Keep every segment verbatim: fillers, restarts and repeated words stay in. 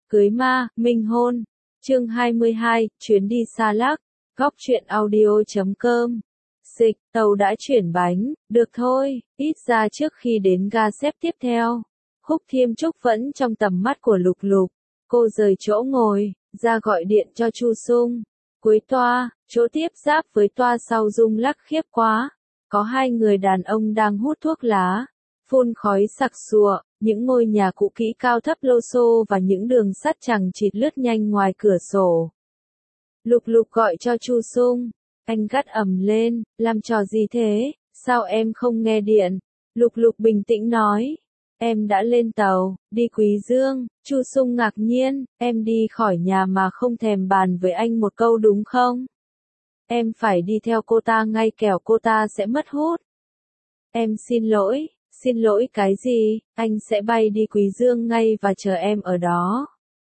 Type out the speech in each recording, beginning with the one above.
Cưới ma, minh hôn. Chương hai mươi hai, chuyến đi xa lắc. Góc truyện audio chấm com. Dịch, tàu đã chuyển bánh, được thôi, ít ra trước khi đến ga xếp tiếp theo. Khúc Thiêm Trúc vẫn trong tầm mắt của Lục Lục. Cô rời chỗ ngồi, ra gọi điện cho Chu Sung. Cuối toa, chỗ tiếp giáp với toa sau rung lắc khiếp quá. Có hai người đàn ông đang hút thuốc lá, phun khói sặc sụa, những ngôi nhà cũ kỹ cao thấp lô xô và những đường sắt chằng chịt lướt nhanh ngoài cửa sổ. Lục Lục gọi cho Chu Sung, anh gắt ầm lên, làm trò gì thế, sao em không nghe điện? Lục Lục bình tĩnh nói, em đã lên tàu, đi Quý Dương. Chu Sung ngạc nhiên, em đi khỏi nhà mà không thèm bàn với anh một câu đúng không? Em phải đi theo cô ta ngay kẻo cô ta sẽ mất hút. Em xin lỗi, xin lỗi cái gì, anh sẽ bay đi Quý Dương ngay và chờ em ở đó.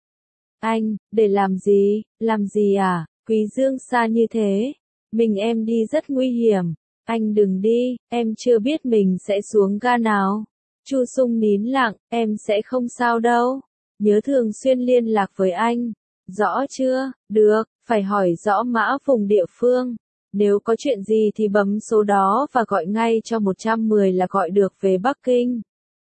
Anh, để làm gì, làm gì à, Quý Dương xa như thế, mình em đi rất nguy hiểm, anh đừng đi, em chưa biết mình sẽ xuống ga nào. Chu Sung nín lặng, em sẽ không sao đâu, nhớ thường xuyên liên lạc với anh. Rõ chưa, được, phải hỏi rõ mã vùng địa phương. Nếu có chuyện gì thì bấm số đó và gọi ngay cho một trăm mười là gọi được về Bắc Kinh.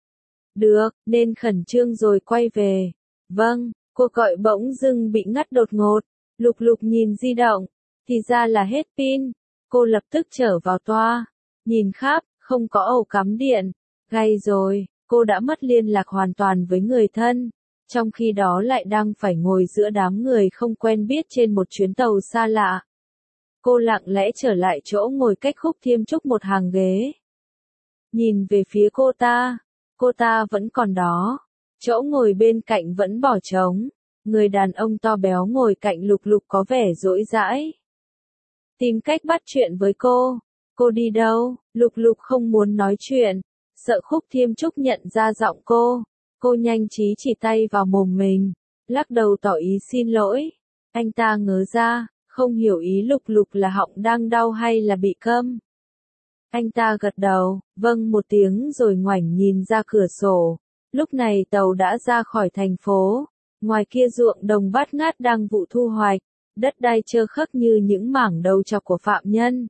Được, nên khẩn trương rồi quay về. Vâng, cuộc gọi bỗng dưng bị ngắt đột ngột. Lục Lục nhìn di động, thì ra là hết pin. Cô lập tức trở vào toa, nhìn khắp, không có ổ cắm điện. Gay rồi, cô đã mất liên lạc hoàn toàn với người thân. Trong khi đó lại đang phải ngồi giữa đám người không quen biết trên một chuyến tàu xa lạ. Cô lặng lẽ trở lại chỗ ngồi cách Khúc Thiêm Trúc một hàng ghế. Nhìn về phía cô ta, cô ta vẫn còn đó. Chỗ ngồi bên cạnh vẫn bỏ trống. Người đàn ông to béo ngồi cạnh Lục Lục có vẻ dỗi dãi. Tìm cách bắt chuyện với cô. Cô đi đâu? Lục Lục không muốn nói chuyện. Sợ Khúc Thiêm Trúc nhận ra giọng cô. Cô nhanh trí chỉ tay vào mồm mình, lắc đầu tỏ ý xin lỗi. Anh ta ngớ ra, không hiểu ý Lục Lục là họng đang đau hay là bị câm. Anh ta gật đầu, vâng một tiếng rồi ngoảnh nhìn ra cửa sổ. Lúc này tàu đã ra khỏi thành phố. Ngoài kia ruộng đồng bát ngát đang vụ thu hoạch, đất đai trơ khắc như những mảng đầu trọc của phạm nhân.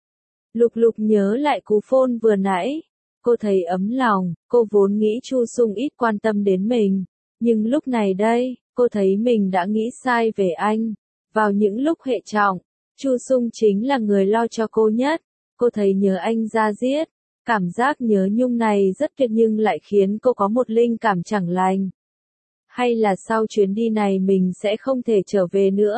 Lục Lục nhớ lại cú phone vừa nãy. Cô thấy ấm lòng, cô vốn nghĩ Chu Sung ít quan tâm đến mình. Nhưng lúc này đây, cô thấy mình đã nghĩ sai về anh. Vào những lúc hệ trọng, Chu Sung chính là người lo cho cô nhất. Cô thấy nhớ anh da diết. Cảm giác nhớ nhung này rất tuyệt nhưng lại khiến cô có một linh cảm chẳng lành. Hay là sau chuyến đi này mình sẽ không thể trở về nữa?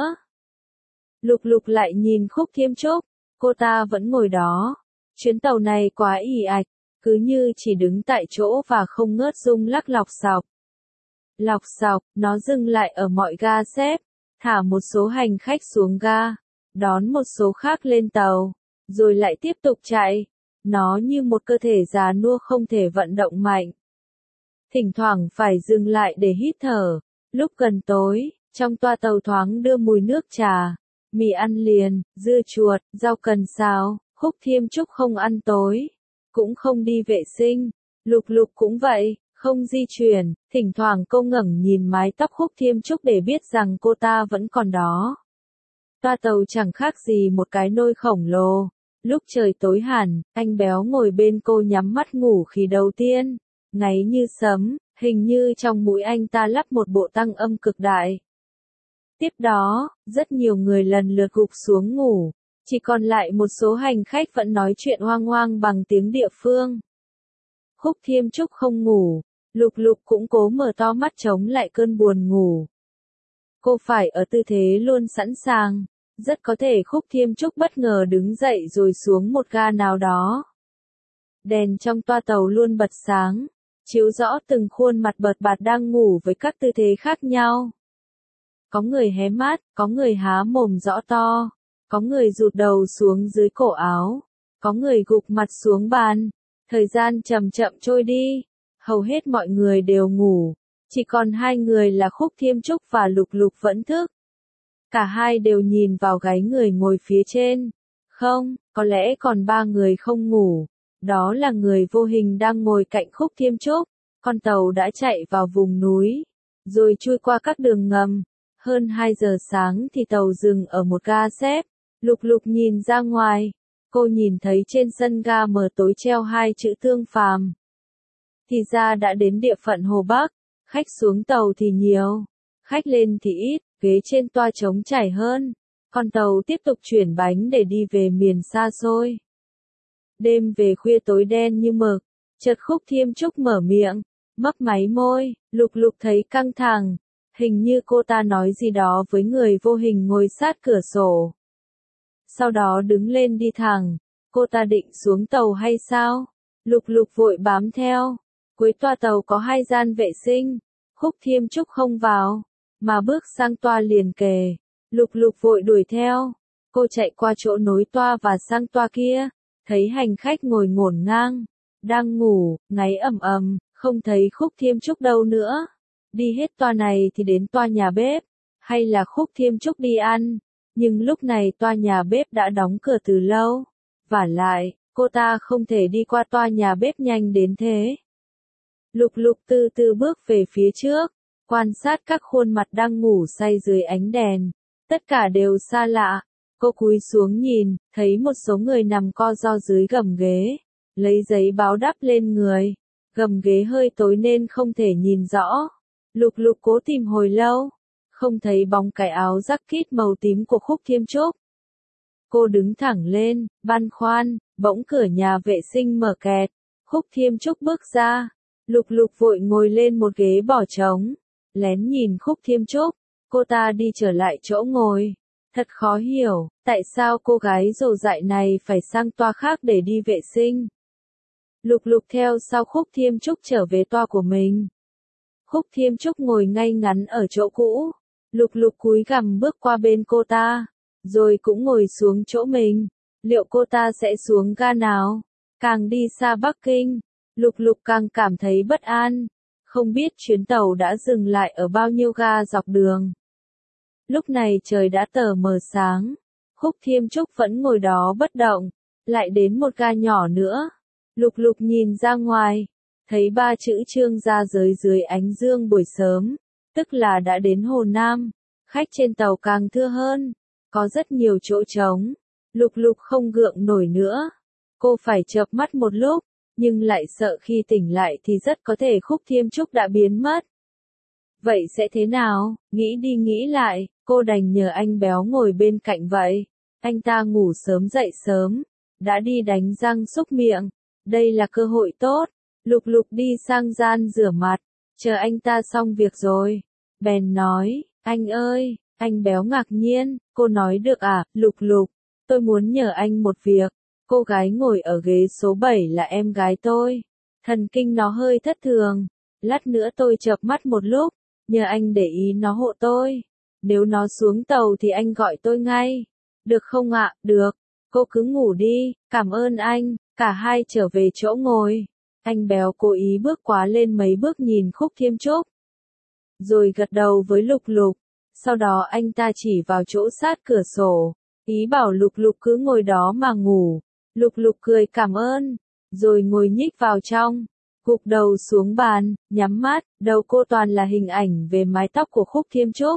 Lục Lục lại nhìn Khúc Thiêm Trúc, cô ta vẫn ngồi đó. Chuyến tàu này quá ì ạch. Cứ như chỉ đứng tại chỗ và không ngớt rung lắc lọc xọc. Lọc xọc, nó dừng lại ở mọi ga xếp, thả một số hành khách xuống ga, đón một số khác lên tàu, rồi lại tiếp tục chạy. Nó như một cơ thể già nua không thể vận động mạnh. Thỉnh thoảng phải dừng lại để hít thở. Lúc gần tối, trong toa tàu thoáng đưa mùi nước trà, mì ăn liền, dưa chuột, rau cần xào. Khúc Thiêm Trúc không ăn tối, cũng không đi vệ sinh. Lục Lục cũng vậy, không di chuyển. Thỉnh thoảng cô ngẩng nhìn mái tóc Khúc Thiêm Trúc để biết rằng cô ta vẫn còn đó. Toa tàu chẳng khác gì một cái nôi khổng lồ. Lúc trời tối hẳn, anh béo ngồi bên cô nhắm mắt ngủ khi đầu tiên. Ngáy như sấm, hình như trong mũi anh ta lắp một bộ tăng âm cực đại. Tiếp đó, rất nhiều người lần lượt gục xuống ngủ. Chỉ còn lại một số hành khách vẫn nói chuyện hoang hoang bằng tiếng địa phương. Khúc Thiêm Trúc không ngủ, Lục Lục cũng cố mở to mắt chống lại cơn buồn ngủ. Cô phải ở tư thế luôn sẵn sàng. Rất có thể Khúc Thiêm Trúc bất ngờ đứng dậy rồi xuống một ga nào đó. Đèn trong toa tàu luôn bật sáng, chiếu rõ từng khuôn mặt bợt bạt đang ngủ với các tư thế khác nhau. Có người hé mắt, có người há mồm rõ to. Có người rụt đầu xuống dưới cổ áo, có người gục mặt xuống bàn. Thời gian chậm chậm trôi đi, hầu hết mọi người đều ngủ, chỉ còn hai người là Khúc Thiêm Trúc và Lục Lục vẫn thức. Cả hai đều nhìn vào gáy người ngồi phía trên. Không, có lẽ còn ba người không ngủ. Đó là người vô hình đang ngồi cạnh Khúc Thiêm Trúc. Con tàu đã chạy vào vùng núi. rồi chui qua các đường ngầm. Hơn hai giờ sáng thì tàu dừng ở một ga xếp. Lục Lục nhìn ra ngoài, cô nhìn thấy trên sân ga mờ tối treo hai chữ Thương Phàm. Thì ra đã đến địa phận Hồ Bắc, khách xuống tàu thì nhiều, khách lên thì ít, ghế trên toa trống trải hơn. Con tàu tiếp tục chuyển bánh để đi về miền xa xôi. Đêm về khuya tối đen như mực, chợt Khúc Thiêm Trúc mở miệng, mấp máy môi. Lục Lục thấy căng thẳng, hình như cô ta nói gì đó với người vô hình ngồi sát cửa sổ. Sau đó đứng lên đi thẳng, cô ta định xuống tàu hay sao? Lục Lục vội bám theo. Cuối toa tàu có hai gian vệ sinh, Khúc Thiêm Trúc không vào, mà bước sang toa liền kề. Lục Lục vội đuổi theo, cô chạy qua chỗ nối toa và sang toa kia, thấy hành khách ngồi ngổn ngang, đang ngủ, ngáy ầm ầm, không thấy Khúc Thiêm Trúc đâu nữa. Đi hết toa này thì đến toa nhà bếp, hay là Khúc Thiêm Trúc đi ăn, nhưng lúc này toa nhà bếp đã đóng cửa từ lâu, vả lại, cô ta không thể đi qua toa nhà bếp nhanh đến thế. Lục Lục từ từ bước về phía trước, quan sát các khuôn mặt đang ngủ say dưới ánh đèn, tất cả đều xa lạ. Cô cúi xuống nhìn, thấy một số người nằm co ro dưới gầm ghế, lấy giấy báo đắp lên người. Gầm ghế hơi tối nên không thể nhìn rõ. Lục Lục cố tìm hồi lâu, không thấy bóng cái áo jacket màu tím của Khúc Thiêm Trúc. Cô đứng thẳng lên, băn khoăn, bỗng cửa nhà vệ sinh mở kẹt, Khúc Thiêm Trúc bước ra. Lục Lục vội ngồi lên một ghế bỏ trống, lén nhìn Khúc Thiêm Trúc, cô ta đi trở lại chỗ ngồi. Thật khó hiểu, tại sao cô gái rồ dại này phải sang toa khác để đi vệ sinh. Lục Lục theo sau Khúc Thiêm Trúc trở về toa của mình. Khúc Thiêm Trúc ngồi ngay ngắn ở chỗ cũ, Lục Lục cúi gằm bước qua bên cô ta, rồi cũng ngồi xuống chỗ mình. Liệu cô ta sẽ xuống ga nào? Càng đi xa Bắc Kinh, Lục Lục càng cảm thấy bất an, không biết chuyến tàu đã dừng lại ở bao nhiêu ga dọc đường. Lúc này trời đã tờ mờ sáng, Khúc Thiêm Trúc vẫn ngồi đó bất động, lại đến một ga nhỏ nữa. Lục Lục nhìn ra ngoài, thấy ba chữ Trương Gia Giới dưới ánh dương buổi sớm, tức là đã đến Hồ Nam. Khách trên tàu càng thưa hơn, có rất nhiều chỗ trống. Lục Lục không gượng nổi nữa, cô phải chợp mắt một lúc, nhưng lại sợ khi tỉnh lại thì rất có thể Khúc Thiêm Trúc đã biến mất. Vậy sẽ thế nào? Nghĩ đi nghĩ lại, cô đành nhờ anh béo ngồi bên cạnh vậy. Anh ta ngủ sớm dậy sớm, đã đi đánh răng xúc miệng. Đây là cơ hội tốt. Lục Lục đi sang gian rửa mặt, chờ anh ta xong việc rồi. Bèn nói, anh ơi, anh béo ngạc nhiên, cô nói được à? Lục Lục, tôi muốn nhờ anh một việc. Cô gái ngồi ở ghế số bảy là em gái tôi. Thần kinh nó hơi thất thường. Lát nữa tôi chợp mắt một lúc, nhờ anh để ý nó hộ tôi. Nếu nó xuống tàu thì anh gọi tôi ngay. Được không ạ? Được. Cô cứ ngủ đi, cảm ơn anh. Cả hai trở về chỗ ngồi. Anh béo cố ý bước quá lên mấy bước nhìn Khúc Thiêm Trúc, rồi gật đầu với Lục Lục. Sau đó anh ta chỉ vào chỗ sát cửa sổ, ý bảo Lục Lục cứ ngồi đó mà ngủ. Lục Lục cười cảm ơn, rồi ngồi nhích vào trong, gục đầu xuống bàn, nhắm mắt. Đầu cô toàn là hình ảnh về mái tóc của Khúc Thiêm Trúc.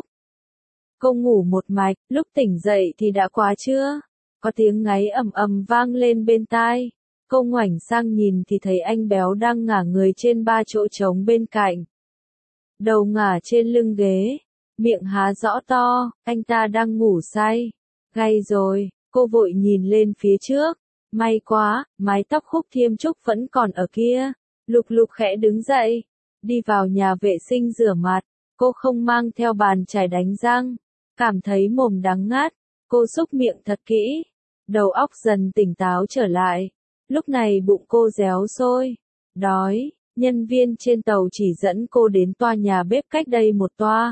Cô ngủ một mạch, lúc tỉnh dậy thì đã quá trưa. Có tiếng ngáy ầm ầm vang lên bên tai. Cô ngoảnh sang nhìn thì thấy anh béo đang ngả người trên ba chỗ trống bên cạnh. Đầu ngả trên lưng ghế, miệng há rõ to, anh ta đang ngủ say. Gay rồi, cô vội nhìn lên phía trước. May quá, mái tóc Khúc Thiêm Trúc vẫn còn ở kia. Lục Lục khẽ đứng dậy, đi vào nhà vệ sinh rửa mặt. Cô không mang theo bàn chải đánh răng, cảm thấy mồm đắng ngắt. Cô xúc miệng thật kỹ, đầu óc dần tỉnh táo trở lại. Lúc này bụng cô réo sôi, đói. Nhân viên trên tàu chỉ dẫn cô đến toa nhà bếp cách đây một toa.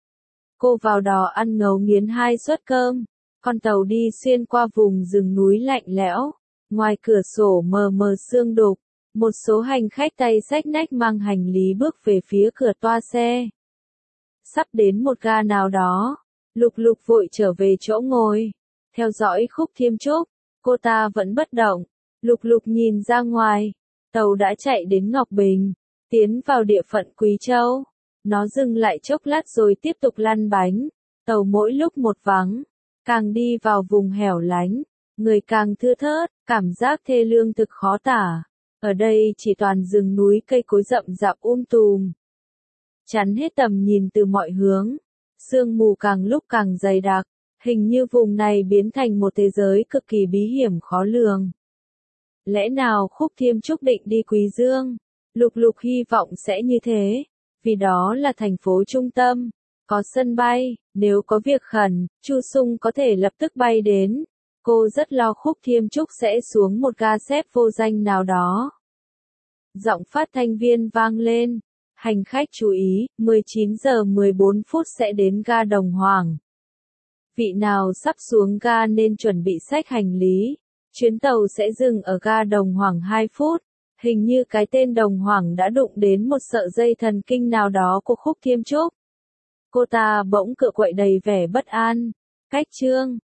Cô vào đó ăn ngấu nghiến hai suất cơm. Con tàu đi xuyên qua vùng rừng núi lạnh lẽo. Ngoài cửa sổ mờ mờ sương đục. Một số hành khách tay xách nách mang hành lý bước về phía cửa toa xe. Sắp đến một ga nào đó, Lục Lục vội trở về chỗ ngồi, theo dõi Khúc Thiêm Trúc. Cô ta vẫn bất động. Lục Lục nhìn ra ngoài, tàu đã chạy đến Ngọc Bình, tiến vào địa phận Quý Châu. Nó dừng lại chốc lát rồi tiếp tục lăn bánh. Tàu mỗi lúc một vắng. Càng đi vào vùng hẻo lánh, người càng thưa thớt, cảm giác thê lương thực khó tả. Ở đây chỉ toàn rừng núi cây cối rậm rạp um tùm. Chắn hết tầm nhìn từ mọi hướng. Sương mù càng lúc càng dày đặc. Hình như vùng này biến thành một thế giới cực kỳ bí hiểm khó lường. Lẽ nào Khúc Thiêm Trúc định đi Quý Dương? Lục Lục hy vọng sẽ như thế. Vì đó là thành phố trung tâm. Có sân bay, nếu có việc khẩn, Chu Sung có thể lập tức bay đến. Cô rất lo Khúc Thiêm Trúc sẽ xuống một ga xếp vô danh nào đó. Giọng phát thanh viên vang lên. Hành khách chú ý, mười chín giờ mười bốn phút sẽ đến ga Đồng Hoàng. Vị nào sắp xuống ga nên chuẩn bị xách hành lý. Chuyến tàu sẽ dừng ở ga Đồng Hoàng hai phút. Hình như cái tên Đồng Hoàng đã đụng đến một sợi dây thần kinh nào đó của Khúc Thiêm Trúc. Cô ta bỗng cựa quậy đầy vẻ bất an. Cách Trương,